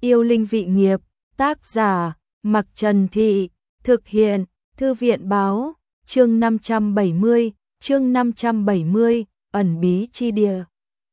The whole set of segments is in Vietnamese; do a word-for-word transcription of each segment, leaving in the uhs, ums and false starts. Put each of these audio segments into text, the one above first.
Yêu linh vị nghiệp, tác giả, Mặc Trần Thị, thực hiện, Thư viện báo, chương năm trăm bảy mươi, chương năm trăm bảy mươi, ẩn bí chi địa.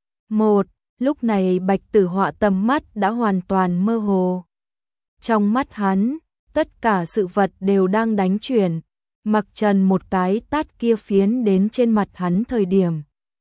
một. Lúc này Bạch Tử Họa tầm mắt đã hoàn toàn mơ hồ. Trong mắt hắn, tất cả sự vật đều đang đánh chuyển, Mặc Trần một cái tát kia phiến đến trên mặt hắn thời điểm.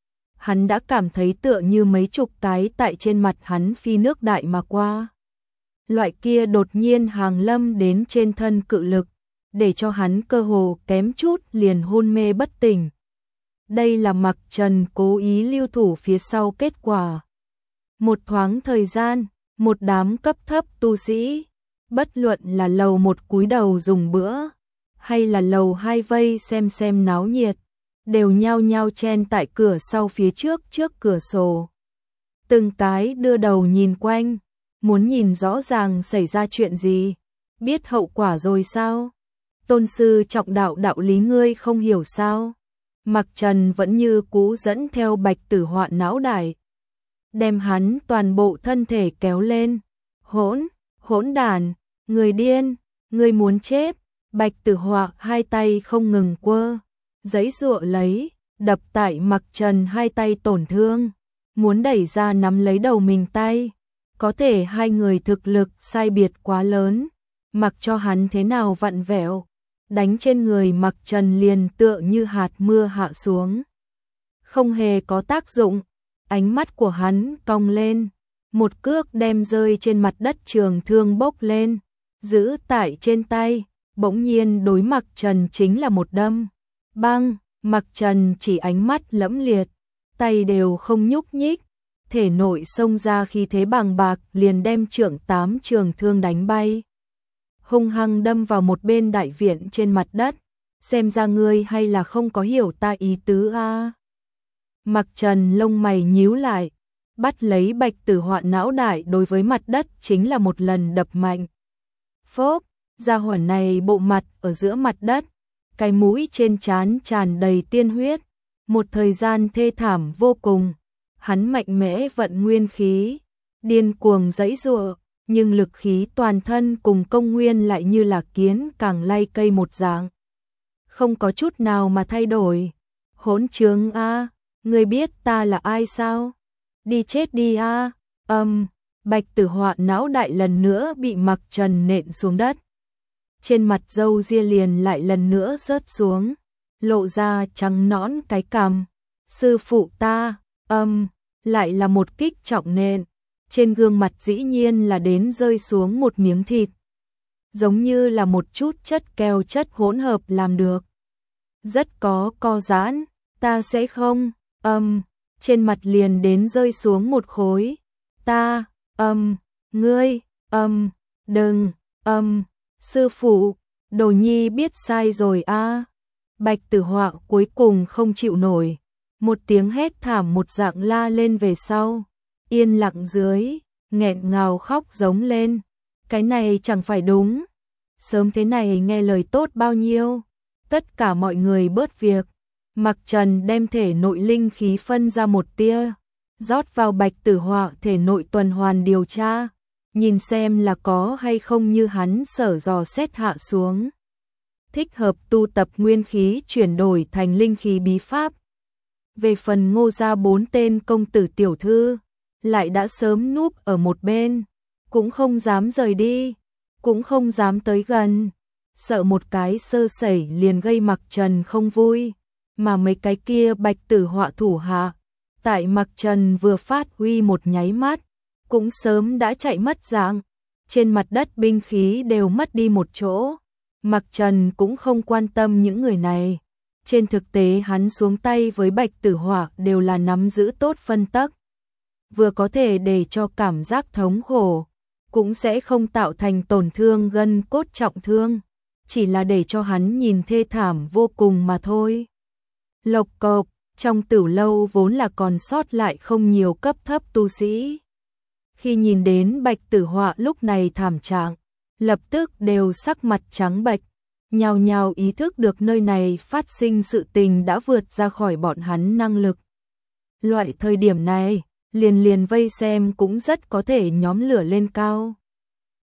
Hắn đã cảm thấy tựa như mấy chục cái tại trên mặt hắn phi nước đại mà qua. Loại kia đột nhiên hàng lâm đến trên thân cự lực, để cho hắn cơ hồ kém chút liền hôn mê bất tỉnh. Đây là Mặc Trần cố ý lưu thủ phía sau kết quả. Một thoáng thời gian, một đám cấp thấp tu sĩ, bất luận là lầu một cúi đầu dùng bữa, hay là lầu hai vây xem xem náo nhiệt, đều nhao nhao chen tại cửa sau phía trước trước cửa sổ. Từng cái đưa đầu nhìn quanh, muốn nhìn rõ ràng xảy ra chuyện gì, biết hậu quả rồi sao? Tôn sư trọng đạo đạo lý ngươi không hiểu sao? Mặc Trần vẫn như cũ dẫn theo Bạch Tử Họa não đại, đem hắn toàn bộ thân thể kéo lên. Hỗn, hỗn đản, người điên, người muốn chết. Bạch Tử Họa hai tay không ngừng quơ, giãy giụa lấy, đập tại Mặc Trần hai tay tổn thương, muốn đẩy ra nắm lấy đầu mình tay. Có thể hai người thực lực sai biệt quá lớn, mặc cho hắn thế nào vặn vẹo, đánh trên người Mặc Trần liền tựa như hạt mưa hạ xuống, không hề có tác dụng. Ánh mắt của hắn cong lên, một cước đem rơi trên mặt đất trường thương bốc lên, giữ tại trên tay, bỗng nhiên đối Mặc Trần chính là một đâm. Băng, Mặc Trần chỉ ánh mắt lẫm liệt, tay đều không nhúc nhích, thể nội xông ra khí thế bàng bạc liền đem trưởng tám trường thương đánh bay. Hung hăng đâm vào một bên đại viện trên mặt đất, xem ra ngươi hay là không có hiểu ta ý tứ a. À. Mặc Trần lông mày nhíu lại, bắt lấy Bạch Tử Họa não đại đối với mặt đất chính là một lần đập mạnh. Phốp, gia hỏa này bộ mặt ở giữa mặt đất, cái mũi trên trán tràn đầy tiên huyết, một thời gian thê thảm vô cùng. Hắn mạnh mẽ vận nguyên khí, điên cuồng giãy giụa, nhưng lực khí toàn thân cùng công nguyên lại như là kiến càng lay cây một dạng, không có chút nào mà thay đổi. Hỗn trướng a, ngươi biết ta là ai sao? Đi chết đi a. Âm, Bạch Tử Họa não đại lần nữa bị Mặc Trần nện xuống đất. Trên mặt râu ria liền lại lần nữa rớt xuống, lộ ra trắng nõn cái cằm. Sư phụ ta. Âm, lại là một kích trọng nện, trên gương mặt dĩ nhiên là đến rơi xuống một miếng thịt, giống như là một chút chất keo chất hỗn hợp làm được, rất có co giãn. Ta sẽ không. Âm, trên mặt liền đến rơi xuống một khối. Ta. Âm, ngươi. Âm, đừng. Âm, sư phụ, đồ nhi biết sai rồi a. À. Bạch Tử Họa cuối cùng không chịu nổi, một tiếng hét thảm một dạng la lên về sau, yên lặng dưới, nghẹn ngào khóc giống lên. Cái này chẳng phải đúng, sớm thế này nghe lời tốt bao nhiêu. Tất cả mọi người bớt việc, Mặc Trần đem thể nội linh khí phân ra một tia, rót vào Bạch Tử Họa thể nội tuần hoàn điều tra, nhìn xem là có hay không như hắn sở dò xét hạ xuống, thích hợp tu tập nguyên khí chuyển đổi thành linh khí bí pháp. Về phần Ngô gia bốn tên công tử tiểu thư, lại đã sớm núp ở một bên, cũng không dám rời đi, cũng không dám tới gần, sợ một cái sơ sẩy liền gây Mặc Trần không vui. Mà mấy cái kia Bạch Tử Họa thủ hạ, tại Mặc Trần vừa phát huy một nháy mắt, cũng sớm đã chạy mất dạng, trên mặt đất binh khí đều mất đi một chỗ. Mặc Trần cũng không quan tâm những người này. Trên thực tế hắn xuống tay với Bạch Tử Họa đều là nắm giữ tốt phân tắc, vừa có thể để cho cảm giác thống khổ, cũng sẽ không tạo thành tổn thương gân cốt trọng thương, chỉ là để cho hắn nhìn thê thảm vô cùng mà thôi. Lộc cộc, trong tử lâu vốn là còn sót lại không nhiều cấp thấp tu sĩ. Khi nhìn đến Bạch Tử Họa lúc này thảm trạng, lập tức đều sắc mặt trắng bệch, nhao nhao ý thức được nơi này phát sinh sự tình đã vượt ra khỏi bọn hắn năng lực. Loại thời điểm này, liền liền vây xem cũng rất có thể nhóm lửa lên cao.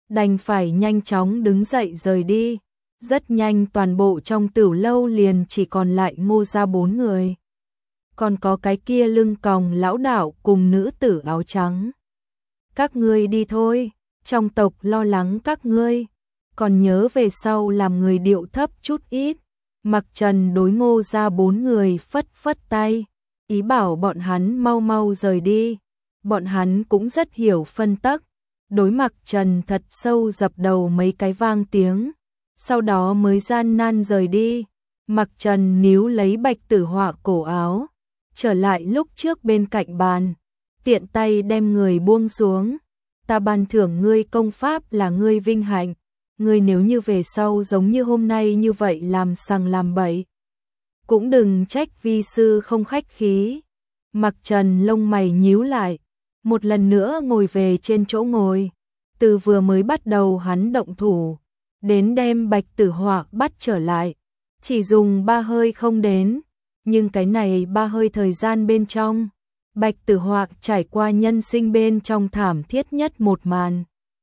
đành phải nhanh chóng đứng dậy rời đi. Rất nhanh toàn bộ trong Tửu lâu liền chỉ còn lại Ngô gia bốn người. Còn có cái kia lưng còng lão đạo cùng nữ tử áo trắng. Các ngươi đi thôi, trong tộc lo lắng các ngươi, còn nhớ về sau làm người điệu thấp chút ít. Mặc Trần đối Ngô gia bốn người phất phất tay, ý bảo bọn hắn mau mau rời đi. Bọn hắn cũng rất hiểu phân tắc, đối Mặc Trần thật sâu dập đầu mấy cái vang tiếng, sau đó mới gian nan rời đi. Mặc Trần níu lấy Bạch Tử Họa cổ áo, trở lại lúc trước bên cạnh bàn, tiện tay đem người buông xuống. Ta ban thưởng ngươi công pháp là ngươi vinh hạnh, ngươi nếu như về sau giống như hôm nay như vậy làm sằng làm bậy, cũng đừng trách vi sư không khách khí. Mặc Trần lông mày nhíu lại, một lần nữa ngồi về trên chỗ ngồi. Từ vừa mới bắt đầu hắn động thủ, đến đem Bạch Tử Họa bắt trở lại, chỉ dùng ba hơi không đến, nhưng cái này ba hơi thời gian bên trong, Bạch Tử Họa trải qua nhân sinh bên trong thảm thiết nhất một màn.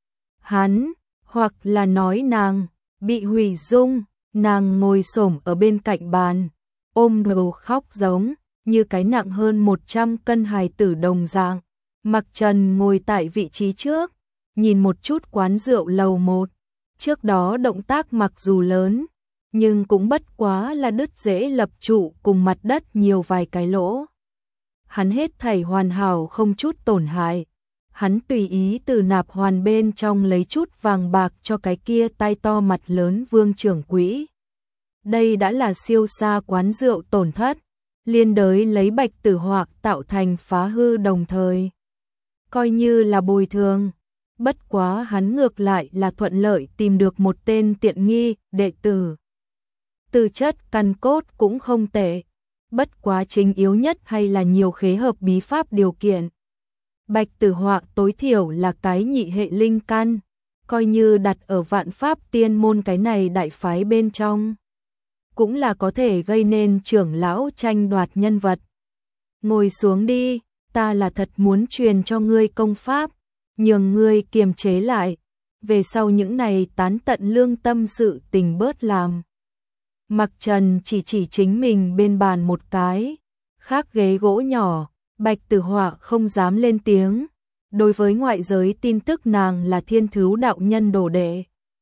Hắn, hoặc là nói nàng, bị hủy dung, nàng ngồi xổm ở bên cạnh bàn, ôm đầu khóc giống như cái nặng hơn một trăm cân hài tử đồng dạng. Mặc Trần ngồi tại vị trí trước, nhìn một chút quán rượu lầu một. Trước đó động tác mặc dù lớn, nhưng cũng bất quá là đứt rễ lập trụ cùng mặt đất nhiều vài cái lỗ. Hắn hết thảy hoàn hảo không chút tổn hại. Hắn tùy ý từ nạp hoàn bên trong lấy chút vàng bạc cho cái kia tay to mặt lớn Vương trưởng quỹ. Đây đã là siêu xa quán rượu tổn thất, liên đới lấy Bạch Tử Họa tạo thành phá hư đồng thời. Coi như là bồi thường, bất quá hắn ngược lại là thuận lợi tìm được một tên tiện nghi đệ tử. Tư chất căn cốt cũng không tệ, bất quá chính yếu nhất hay là nhiều khế hợp bí pháp điều kiện. Bạch Tử Họa tối thiểu là cái nhị hệ linh căn, coi như đặt ở Vạn Pháp Tiên môn cái này đại phái bên trong, cũng là có thể gây nên trưởng lão tranh đoạt nhân vật. Ngồi xuống đi, ta là thật muốn truyền cho ngươi công pháp, nhường ngươi kiềm chế lại, về sau những này tán tận lương tâm sự tình bớt làm. Mặc Trần chỉ chỉ chính mình bên bàn một cái, khác ghế gỗ nhỏ, Bạch Tử Họa không dám lên tiếng. Đối với ngoại giới tin tức nàng là Thiên Thứu đạo nhân đồ đệ,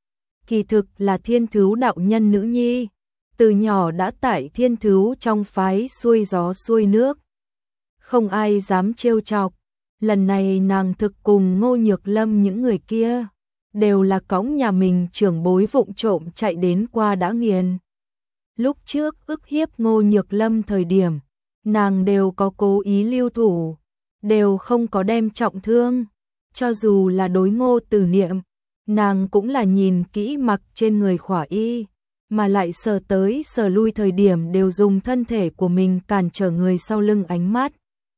kỳ thực là Thiên Thứu đạo nhân nữ nhi, từ nhỏ đã tại Thiên Thứu trong phái xuôi gió xuôi nước, không ai dám trêu chọc. Lần này nàng thực cùng Ngô Nhược Lâm những người kia, đều là cõng nhà mình trưởng bối vụng trộm chạy đến qua đã nghiền. Lúc trước ức hiếp Ngô Nhược Lâm thời điểm, nàng đều có cố ý lưu thủ, đều không có đem trọng thương. Cho dù là đối Ngô Tử Niệm, nàng cũng là nhìn kỹ mặc trên người khỏa y, mà lại sờ tới sờ lui thời điểm đều dùng thân thể của mình cản trở người sau lưng ánh mắt.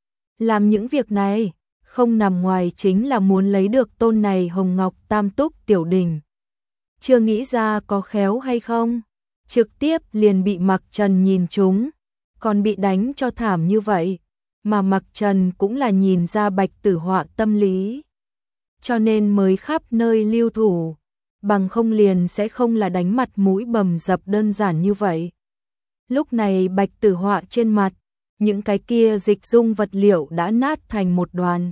Làm những việc này, không nằm ngoài chính là muốn lấy được tôn này hồng ngọc tam túc tiểu đình. Chưa nghĩ ra có khéo hay không, trực tiếp liền bị Mặc Trần nhìn trúng, còn bị đánh cho thảm như vậy, mà Mặc Trần cũng là nhìn ra Bạch Tử Họa tâm lý, cho nên mới khắp nơi lưu thủ, bằng không liền sẽ không là đánh mặt mũi bầm dập đơn giản như vậy. Lúc này Bạch Tử Họa trên mặt, những cái kia dịch dung vật liệu đã nát thành một đoàn,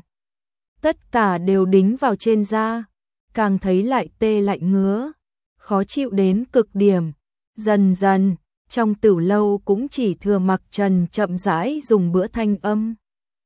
tất cả đều đính vào trên da, càng thấy lại tê lạnh ngứa, khó chịu đến cực điểm. Dần dần, trong Tửu lâu cũng chỉ thừa Mặc Trần chậm rãi dùng bữa thanh âm.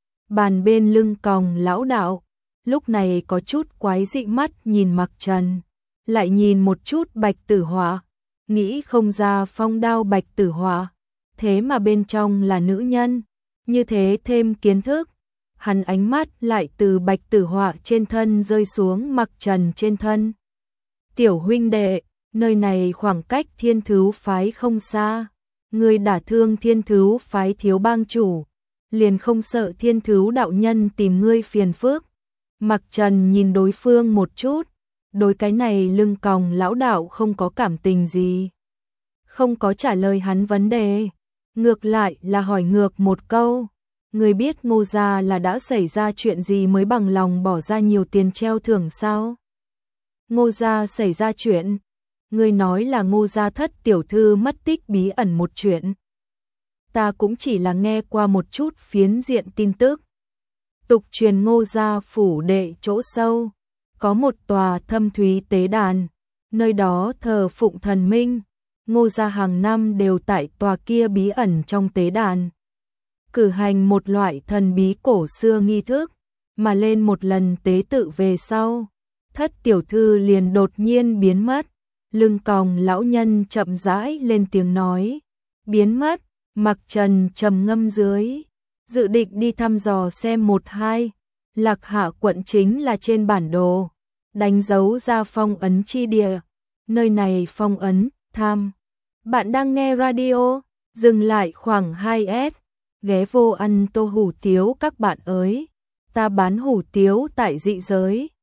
Bàn bên lưng còng lão đạo, lúc này có chút quái dị mắt nhìn Mặc Trần, lại nhìn một chút Bạch Tử Họa, nghĩ không ra phong đao Bạch Tử Họa, thế mà bên trong là nữ nhân, như thế thêm kiến thức. Hắn ánh mắt lại từ Bạch Tử Họa trên thân rơi xuống Mặc Trần trên thân. Tiểu huynh đệ, nơi này khoảng cách Thiên Thứu phái không xa, ngươi đả thương Thiên Thứu phái thiếu bang chủ, liền không sợ Thiên Thứu đạo nhân tìm ngươi phiền phức. Mặc Trần nhìn đối phương một chút, đối cái này lưng còng lão đạo không có cảm tình gì, không có trả lời hắn vấn đề, ngược lại là hỏi ngược một câu. Người biết Ngô gia là đã xảy ra chuyện gì mới bằng lòng bỏ ra nhiều tiền treo thưởng sao? Ngô gia xảy ra chuyện. Ngươi nói là Ngô gia thất tiểu thư mất tích bí ẩn một chuyện. Ta cũng chỉ là nghe qua một chút phiến diện tin tức. Tục truyền Ngô gia phủ đệ chỗ sâu, có một tòa thâm thúy tế đàn, nơi đó thờ phụng thần minh. Ngô gia hàng năm đều tại tòa kia bí ẩn trong tế đàn cử hành một loại thần bí cổ xưa nghi thức, mà lên một lần tế tự về sau, thất tiểu thư liền đột nhiên biến mất. Lưng còng lão nhân chậm rãi lên tiếng nói, biến mất. Mặc Trần trầm ngâm dưới, dự định đi thăm dò xem một hai. Lạc Hạ quận chính là trên bản đồ, đánh dấu ra phong ấn chi địa, nơi này phong ấn, tham. Bạn đang nghe radio, dừng lại khoảng hai s, ghé vô ăn tô hủ tiếu các bạn ơi, ta bán hủ tiếu tại dị giới.